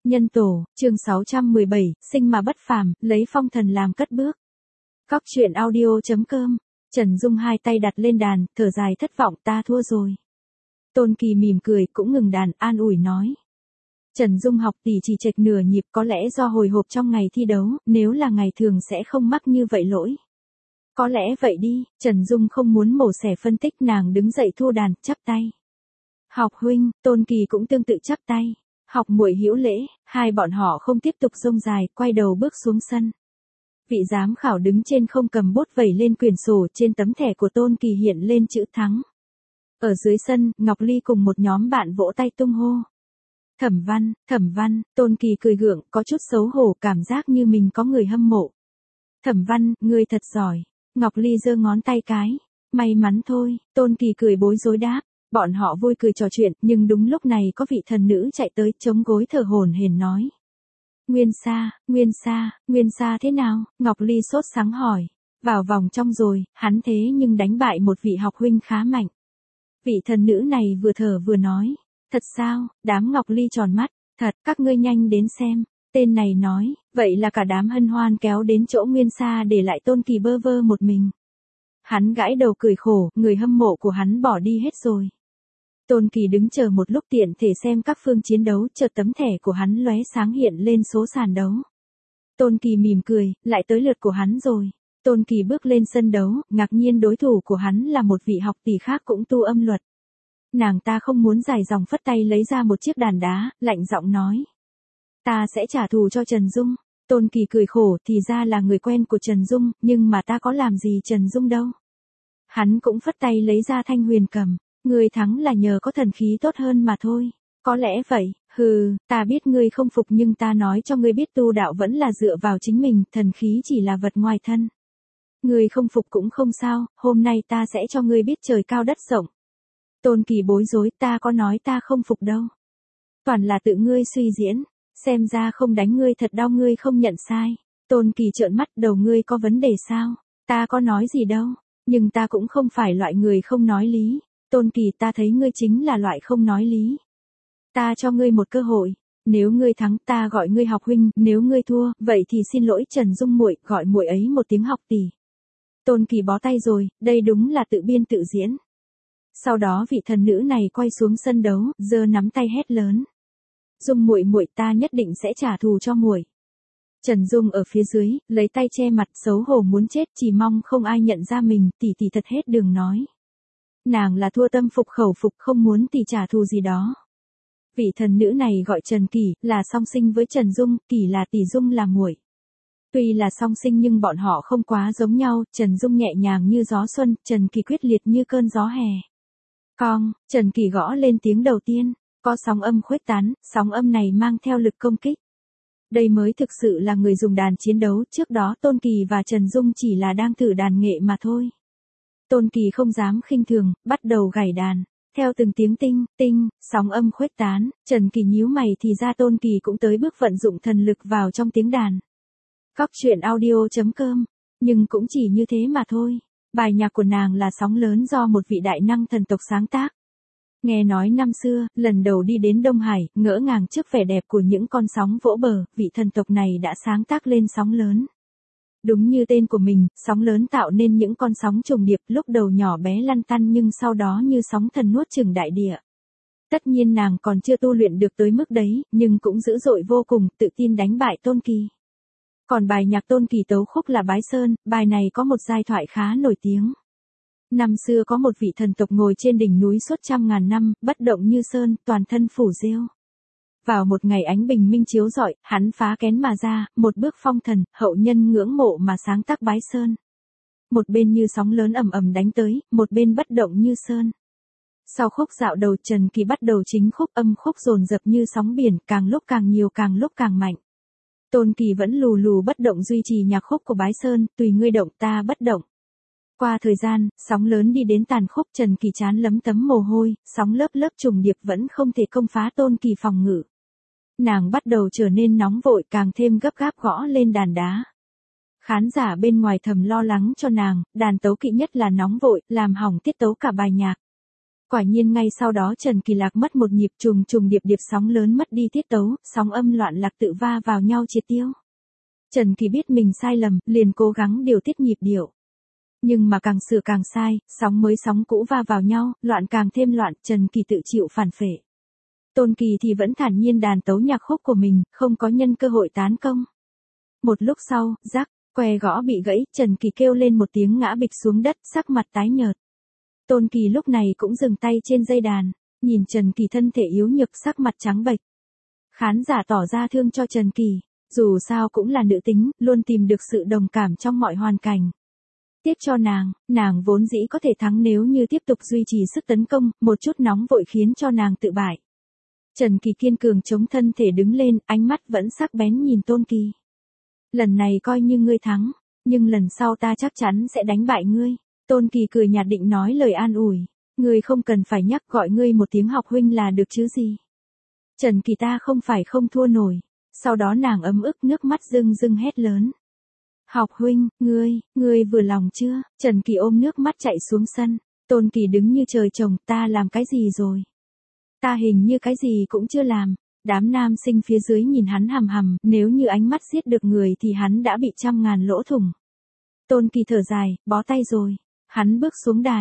Nhân tổ, chương 617, sinh mà bất phàm, lấy phong thần làm cất bước. Cóc truyện audio.com. Trần Dung hai tay đặt lên đàn, thở dài thất vọng, ta thua rồi. Tôn Kỳ mỉm cười, cũng ngừng đàn, an ủi nói. Trần Dung học tỷ chỉ chệch nửa nhịp, có lẽ do hồi hộp trong ngày thi đấu, nếu là ngày thường sẽ không mắc như vậy lỗi. Có lẽ vậy đi, Trần Dung không muốn mổ xẻ phân tích, nàng đứng dậy thu đàn, chắp tay. Học huynh, Tôn Kỳ cũng tương tự chắp tay. Học muội hữu lễ, hai bọn họ không tiếp tục rông dài, quay đầu bước xuống sân. Vị giám khảo đứng trên không cầm bút vẩy lên quyển sổ, trên tấm thẻ của Tôn Kỳ hiện lên chữ thắng. Ở dưới sân, Ngọc Ly cùng một nhóm bạn vỗ tay tung hô. Thẩm Văn, Tôn Kỳ cười gượng, có chút xấu hổ, cảm giác như mình có người hâm mộ. Thẩm Văn, ngươi thật giỏi. Ngọc Ly giơ ngón tay cái. May mắn thôi, Tôn Kỳ cười bối rối đáp. Bọn họ vui cười trò chuyện, nhưng đúng lúc này có vị thần nữ chạy tới, chống gối thở hổn hển nói. Nguyên Sa thế nào? Ngọc Ly sốt sắng hỏi. Vào vòng trong rồi, hắn thế nhưng đánh bại một vị học huynh khá mạnh. Vị thần nữ này vừa thở vừa nói. Thật sao? Đám Ngọc Ly tròn mắt. Thật, các ngươi nhanh đến xem. Tên này nói, vậy là cả đám hân hoan kéo đến chỗ Nguyên Sa để lại Tôn Kỳ bơ vơ một mình. Hắn gãi đầu cười khổ, người hâm mộ của hắn bỏ đi hết rồi. Tôn Kỳ đứng chờ một lúc tiện thể xem các phương chiến đấu, chợt tấm thẻ của hắn lóe sáng hiện lên số sàn đấu. Tôn Kỳ mỉm cười, lại tới lượt của hắn rồi. Tôn Kỳ bước lên sân đấu, ngạc nhiên đối thủ của hắn là một vị học tỷ khác cũng tu âm luật. Nàng ta không muốn dài dòng phất tay lấy ra một chiếc đàn đá, lạnh giọng nói. Ta sẽ trả thù cho Trần Dung. Tôn Kỳ cười khổ, thì ra là người quen của Trần Dung, nhưng mà ta có làm gì Trần Dung đâu. Hắn cũng phất tay lấy ra thanh huyền cầm. Ngươi thắng là nhờ có thần khí tốt hơn mà thôi. Có lẽ vậy, ta biết ngươi không phục nhưng ta nói cho ngươi biết tu đạo vẫn là dựa vào chính mình, thần khí chỉ là vật ngoài thân. Ngươi không phục cũng không sao, hôm nay ta sẽ cho ngươi biết trời cao đất rộng. Tôn Kỳ bối rối, ta có nói ta không phục đâu. Toàn là tự ngươi suy diễn, xem ra không đánh ngươi thật đau, ngươi không nhận sai. Tôn Kỳ trợn mắt, đầu ngươi có vấn đề sao? Ta có nói gì đâu, nhưng ta cũng không phải loại người không nói lý. Tôn Kỳ, ta thấy ngươi chính là loại không nói lý. Ta cho ngươi một cơ hội, nếu ngươi thắng ta gọi ngươi học huynh, nếu ngươi thua, vậy thì xin lỗi Trần Dung muội, gọi muội ấy một tiếng học tỷ. Tôn Kỳ bó tay rồi, đây đúng là tự biên tự diễn. Sau đó vị thần nữ này quay xuống sân đấu, giơ nắm tay hét lớn. Dung muội muội, ta nhất định sẽ trả thù cho muội. Trần Dung ở phía dưới, lấy tay che mặt, xấu hổ muốn chết, chỉ mong không ai nhận ra mình, tỷ tỷ thật hết đường nói. Nàng là thua tâm phục khẩu phục, không muốn tỷ trả thù gì đó. Vị thần nữ này gọi Trần Kỳ, là song sinh với Trần Dung, Kỳ là tỷ, Dung là muội. Tuy là song sinh nhưng bọn họ không quá giống nhau, Trần Dung nhẹ nhàng như gió xuân, Trần Kỳ quyết liệt như cơn gió hè. Cong, Trần Kỳ gõ lên tiếng đầu tiên, có sóng âm khuếch tán, sóng âm này mang theo lực công kích. Đây mới thực sự là người dùng đàn chiến đấu, trước đó Tôn Kỳ và Trần Dung chỉ là đang thử đàn nghệ mà thôi. Tôn Kỳ không dám khinh thường, bắt đầu gảy đàn. Theo từng tiếng tinh, tinh, sóng âm khuếch tán, Trần Kỳ nhíu mày thì ra Tôn Kỳ cũng tới bước vận dụng thần lực vào trong tiếng đàn. Cóc truyện audio.com, nhưng cũng chỉ như thế mà thôi. Bài nhạc của nàng là Sóng Lớn do một vị đại năng thần tộc sáng tác. Nghe nói năm xưa, lần đầu đi đến Đông Hải, ngỡ ngàng trước vẻ đẹp của những con sóng vỗ bờ, vị thần tộc này đã sáng tác lên Sóng Lớn. Đúng như tên của mình, sóng lớn tạo nên những con sóng trùng điệp, lúc đầu nhỏ bé lăn tăn nhưng sau đó như sóng thần nuốt chửng đại địa. Tất nhiên nàng còn chưa tu luyện được tới mức đấy, nhưng cũng dữ dội vô cùng, tự tin đánh bại Tôn Kỳ. Còn bài nhạc Tôn Kỳ tấu khúc là Bái Sơn, bài này có một giai thoại khá nổi tiếng. Năm xưa có một vị thần tộc ngồi trên đỉnh núi suốt 100.000 năm, bất động như sơn, toàn thân phủ rêu. Vào một ngày ánh bình minh chiếu rọi, hắn phá kén mà ra, một bước phong thần, hậu nhân ngưỡng mộ mà sáng tác Bái Sơn. Một bên như sóng lớn ầm ầm đánh tới, một bên bất động như sơn. Sau khúc dạo đầu Trần Kỳ bắt đầu chính khúc, âm khúc dồn dập như sóng biển, càng lúc càng nhiều, càng lúc càng mạnh. Tôn Kỳ vẫn lù lù bất động duy trì nhạc khúc của Bái Sơn, tùy ngươi động ta bất động. Qua thời gian, sóng lớn đi đến tàn khúc, Trần Kỳ chán lấm tấm mồ hôi, sóng lớp lớp trùng điệp vẫn không thể công phá Tôn Kỳ phòng ngự. Nàng bắt đầu trở nên nóng vội, càng thêm gấp gáp gõ lên đàn đá. Khán giả bên ngoài thầm lo lắng cho nàng, đàn tấu kỵ nhất là nóng vội, làm hỏng tiết tấu cả bài nhạc. Quả nhiên ngay sau đó Trần Kỳ lạc mất một nhịp, trùng trùng điệp điệp sóng lớn mất đi tiết tấu, sóng âm loạn lạc tự va vào nhau triệt tiêu. Trần Kỳ biết mình sai lầm, liền cố gắng điều tiết nhịp điệu. Nhưng mà càng sửa càng sai, sóng mới sóng cũ va vào nhau, loạn càng thêm loạn, Trần Kỳ tự chịu phản phệ. Tôn Kỳ thì vẫn thản nhiên đàn tấu nhạc khúc của mình, không có nhân cơ hội tán công. Một lúc sau, rắc, que gõ bị gãy, Trần Kỳ kêu lên một tiếng ngã bịch xuống đất, sắc mặt tái nhợt. Tôn Kỳ lúc này cũng dừng tay trên dây đàn, nhìn Trần Kỳ thân thể yếu nhược, sắc mặt trắng bệch. Khán giả tỏ ra thương cho Trần Kỳ, dù sao cũng là nữ tính, luôn tìm được sự đồng cảm trong mọi hoàn cảnh. Tiếc cho nàng vốn dĩ có thể thắng nếu như tiếp tục duy trì sức tấn công, một chút nóng vội khiến cho nàng tự bại. Trần Kỳ kiên cường chống thân thể đứng lên, ánh mắt vẫn sắc bén nhìn Tôn Kỳ. Lần này coi như ngươi thắng, nhưng lần sau ta chắc chắn sẽ đánh bại ngươi. Tôn Kỳ cười nhạt định nói lời an ủi. Ngươi không cần phải nhắc, gọi ngươi một tiếng học huynh là được chứ gì. Trần Kỳ ta không phải không thua nổi. Sau đó nàng ấm ức nước mắt rưng rưng hét lớn. Học huynh, ngươi vừa lòng chưa? Trần Kỳ ôm nước mắt chạy xuống sân. Tôn Kỳ đứng như trời trồng, ta làm cái gì rồi? Ta hình như cái gì cũng chưa làm. Đám nam sinh phía dưới nhìn hắn hằm hằm, nếu như ánh mắt giết được người thì hắn đã bị 100.000 lỗ thủng. Tôn Kỳ thở dài, bó tay rồi. Hắn bước xuống đài,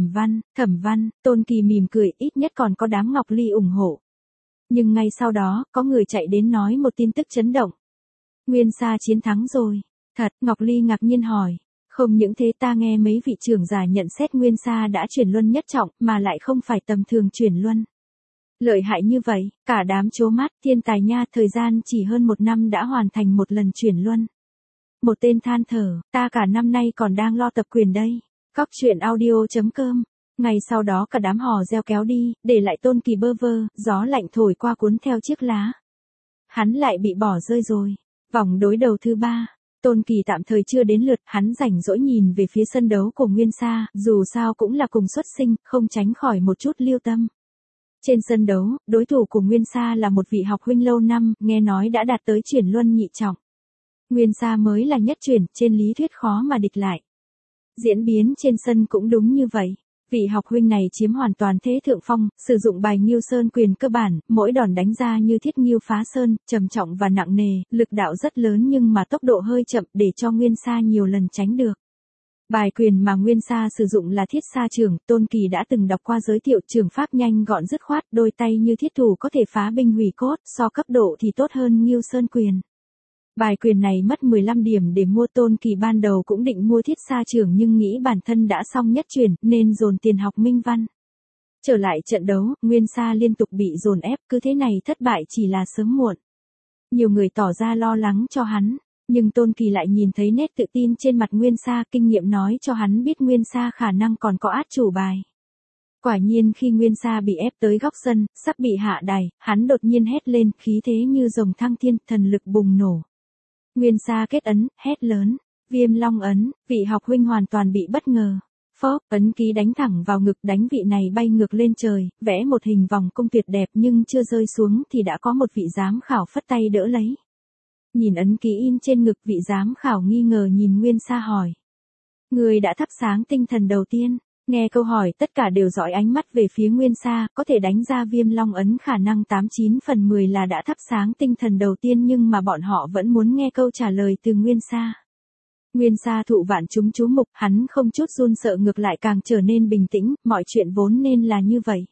thẩm văn, Tôn Kỳ mỉm cười, ít nhất còn có đám Ngọc Ly ủng hộ. Nhưng ngay sau đó, có người chạy đến nói một tin tức chấn động. Nguyên Sa chiến thắng rồi. Thật, Ngọc Ly ngạc nhiên hỏi. Không những thế, ta nghe mấy vị trưởng giả nhận xét Nguyên Sa đã chuyển luân nhất trọng, mà lại không phải tầm thường chuyển luân. Lợi hại như vậy, cả đám trố mắt, thiên tài nha, thời gian chỉ hơn 1 năm đã hoàn thành một lần chuyển luân. Một tên than thở, ta cả năm nay còn đang lo tập quyền đây. Cóc truyện audio.com. Ngày sau đó cả đám hò reo kéo đi, để lại Tôn Kỳ bơ vơ, gió lạnh thổi qua cuốn theo chiếc lá. Hắn lại bị bỏ rơi rồi. Vòng đối đầu thứ 3. Tôn Kỳ tạm thời chưa đến lượt, hắn rảnh rỗi nhìn về phía sân đấu của Nguyên Sa, dù sao cũng là cùng xuất sinh, không tránh khỏi một chút lưu tâm. Trên sân đấu, đối thủ của Nguyên Sa là một vị học huynh lâu năm, nghe nói đã đạt tới chuyển luân nhị trọng. Nguyên Sa mới là nhất chuyển, trên lý thuyết khó mà địch lại. Diễn biến trên sân cũng đúng như vậy. Vị học huynh này chiếm hoàn toàn thế thượng phong, sử dụng bài Ngưu Sơn quyền cơ bản, mỗi đòn đánh ra như thiết ngưu phá sơn, trầm trọng và nặng nề, lực đạo rất lớn nhưng mà tốc độ hơi chậm để cho Nguyên Sa nhiều lần tránh được. Bài quyền mà Nguyên Sa sử dụng là Thiết Sa Trường, Tôn Kỳ đã từng đọc qua giới thiệu, trường pháp nhanh gọn dứt khoát, đôi tay như thiết thủ có thể phá binh hủy cốt, so cấp độ thì tốt hơn Ngưu Sơn quyền. Bài quyền này mất 15 điểm để mua, Tôn Kỳ ban đầu cũng định mua Thiết Sa Trường nhưng nghĩ bản thân đã xong nhất chuyển nên dồn tiền học minh văn. Trở lại trận đấu, Nguyên Sa liên tục bị dồn ép, cứ thế này thất bại chỉ là sớm muộn. Nhiều người tỏ ra lo lắng cho hắn, nhưng Tôn Kỳ lại nhìn thấy nét tự tin trên mặt Nguyên Sa, kinh nghiệm nói cho hắn biết Nguyên Sa khả năng còn có át chủ bài. Quả nhiên khi Nguyên Sa bị ép tới góc sân, sắp bị hạ đài, hắn đột nhiên hét lên, khí thế như rồng thăng thiên, thần lực bùng nổ. Nguyên Sa kết ấn, hét lớn, Viêm Long ấn, vị học huynh hoàn toàn bị bất ngờ. Phốc, ấn ký đánh thẳng vào ngực, đánh vị này bay ngược lên trời, vẽ một hình vòng cung tuyệt đẹp nhưng chưa rơi xuống thì đã có một vị giám khảo phất tay đỡ lấy. Nhìn ấn ký in trên ngực, vị giám khảo nghi ngờ nhìn Nguyên Sa hỏi. Người đã thắp sáng tinh thần đầu tiên. Nghe câu hỏi tất cả đều dõi ánh mắt về phía Nguyên Sa, có thể đánh ra Viêm Long ấn khả năng 89 phần 10 là đã thắp sáng tinh thần đầu tiên, nhưng mà bọn họ vẫn muốn nghe câu trả lời từ Nguyên Sa. Nguyên Sa thụ vạn chúng chú mục, hắn không chút run sợ, ngược lại càng trở nên bình tĩnh, mọi chuyện vốn nên là như vậy.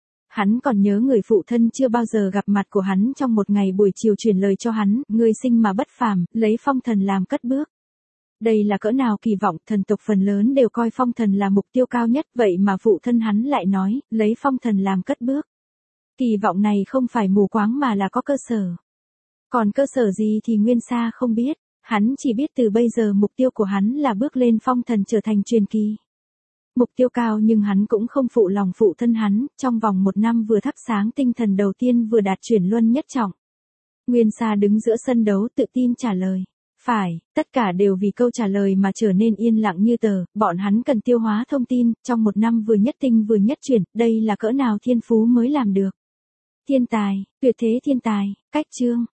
Hắn còn nhớ người phụ thân chưa bao giờ gặp mặt của hắn trong một ngày buổi chiều truyền lời cho hắn, ngươi sinh mà bất phàm, lấy phong thần làm cất bước. Đây là cỡ nào kỳ vọng, thần tộc phần lớn đều coi phong thần là mục tiêu cao nhất, vậy mà phụ thân hắn lại nói, lấy phong thần làm cất bước. Kỳ vọng này không phải mù quáng mà là có cơ sở. Còn cơ sở gì thì Nguyên Sa không biết, hắn chỉ biết từ bây giờ mục tiêu của hắn là bước lên phong thần, trở thành truyền kỳ. Mục tiêu cao, nhưng hắn cũng không phụ lòng phụ thân hắn, trong vòng 1 năm vừa thắp sáng tinh thần đầu tiên vừa đạt chuyển luân nhất trọng. Nguyên Sa đứng giữa sân đấu tự tin trả lời. Phải, tất cả đều vì câu trả lời mà trở nên yên lặng như tờ, bọn hắn cần tiêu hóa thông tin, trong 1 năm vừa nhất tinh vừa nhất chuyển, đây là cỡ nào thiên phú mới làm được. Thiên tài, tuyệt thế thiên tài, cách chương.